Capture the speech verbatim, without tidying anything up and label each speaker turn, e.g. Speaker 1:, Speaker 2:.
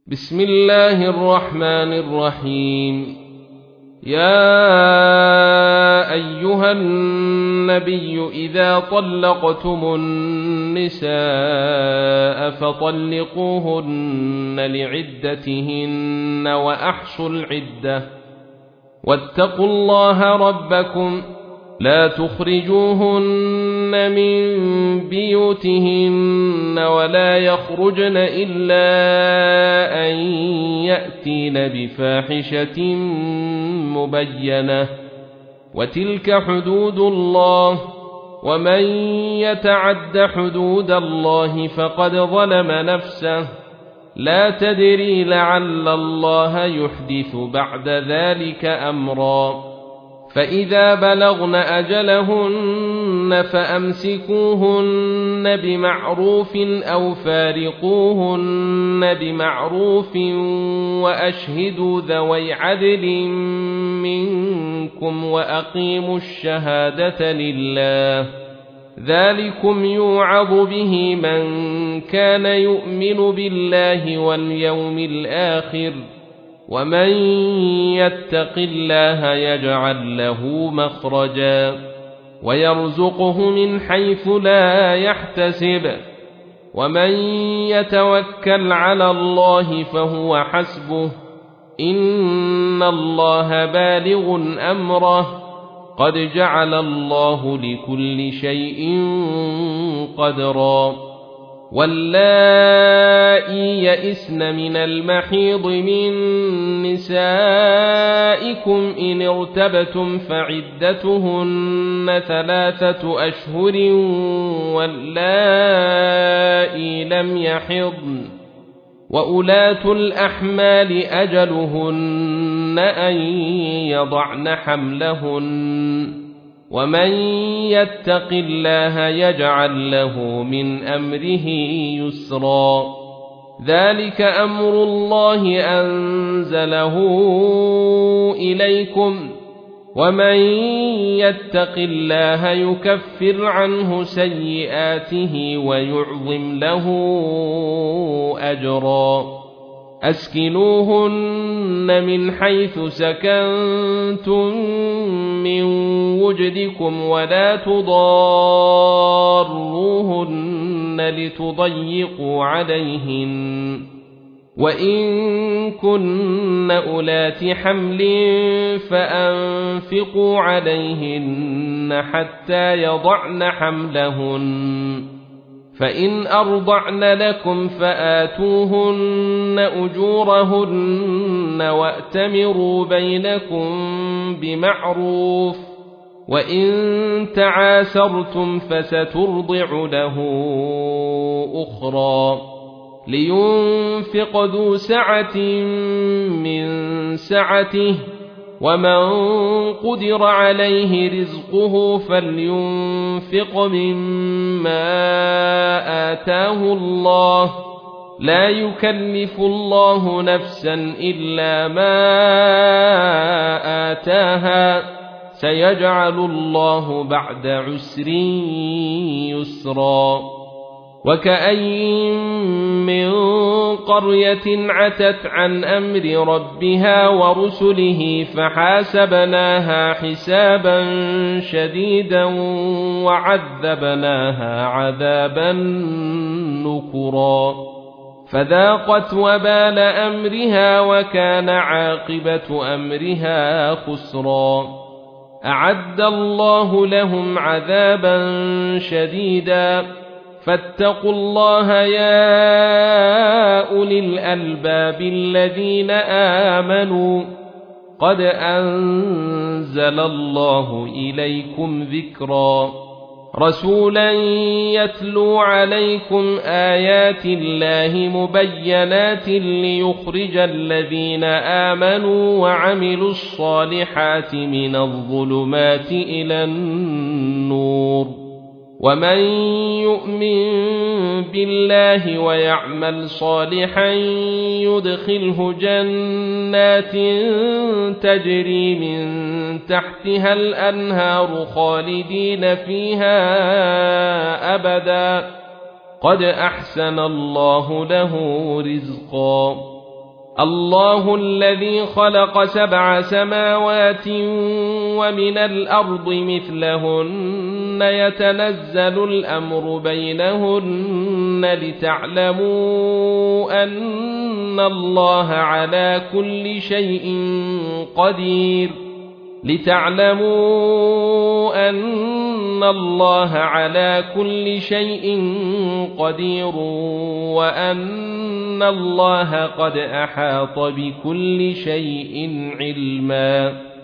Speaker 1: بسم الله الرحمن الرحيم. يا أيها النبي إذا طلقتم النساء فطلقوهن لعدتهن وأحصوا العدة واتقوا الله ربكم لا تخرجوهن من بيوتهن ولا يخرجن إلا أن يأتين بفاحشة مبينة وتلك حدود الله ومن يتعد حدود الله فقد ظلم نفسه لا تدري لعل الله يحدث بعد ذلك أمرا. فإذا بلغن أجلهن فأمسكوهن بمعروف أو فارقوهن بمعروف وأشهدوا ذوي عدل منكم وأقيموا الشهادة لله ذلكم يوعظ به من كان يؤمن بالله واليوم الآخر ومن يتق الله يجعل له مخرجا ويرزقه من حيث لا يحتسب ومن يتوكل على الله فهو حسبه إن الله بالغ أمره قد جعل الله لكل شيء قدرا. واللائي يئسن من المحيض من نسائكم إن ارتبتم فعدتهن ثلاثة أشهر واللائي لم يحضن وأولاة الأحمال أجلهن أن يضعن حملهن ومن يتق الله يجعل له من أمره يسرا. ذلك أمر الله أنزله إليكم ومن يتق الله يكفر عنه سيئاته ويعظم له أجرا. أسكنوهن من حيث سكنتم من وجدكم ولا تضاروهن لتضيقوا عليهن وإن كن أولات حمل فأنفقوا عليهن حتى يضعن حملهن فإن أرضعن لكم فآتوهن أجورهن وأتمروا بينكم بمعروف وإن تعاسرتم فسترضع له أخرى لينفق ذو سعة من سعته ومن قدر عليه رزقه فلينفق مما آتاه الله لا يكلف الله نفسا إلا ما آتاها سيجعل الله بعد عسر يسرا. وكأين من قرية عتت عن أمر ربها ورسله فحاسبناها حسابا شديدا وعذبناها عذابا نكرا فذاقت وبال أمرها وكان عاقبة أمرها خسرا. أعد الله لهم عذابا شديدا فاتقوا الله يا أولي الألباب الذين آمنوا قد أنزل الله إليكم ذكرا رسولا يتلو عليكم آيات الله مبينات ليخرج الذين آمنوا وعملوا الصالحات من الظلمات إلى النور ومن يؤمن بالله ويعمل صالحا يدخله جنات تجري من تحتها الأنهار خالدين فيها أبدا قد أحسن الله له رزقا الله الذي خلق سبع سماوات ومن الأرض مثلهن يتنزل الأمر بينهن لتعلموا أن الله على كل شيء قدير لتعلموا أن الله على كل شيء قدير وأن الله قد أحاط بكل شيء علما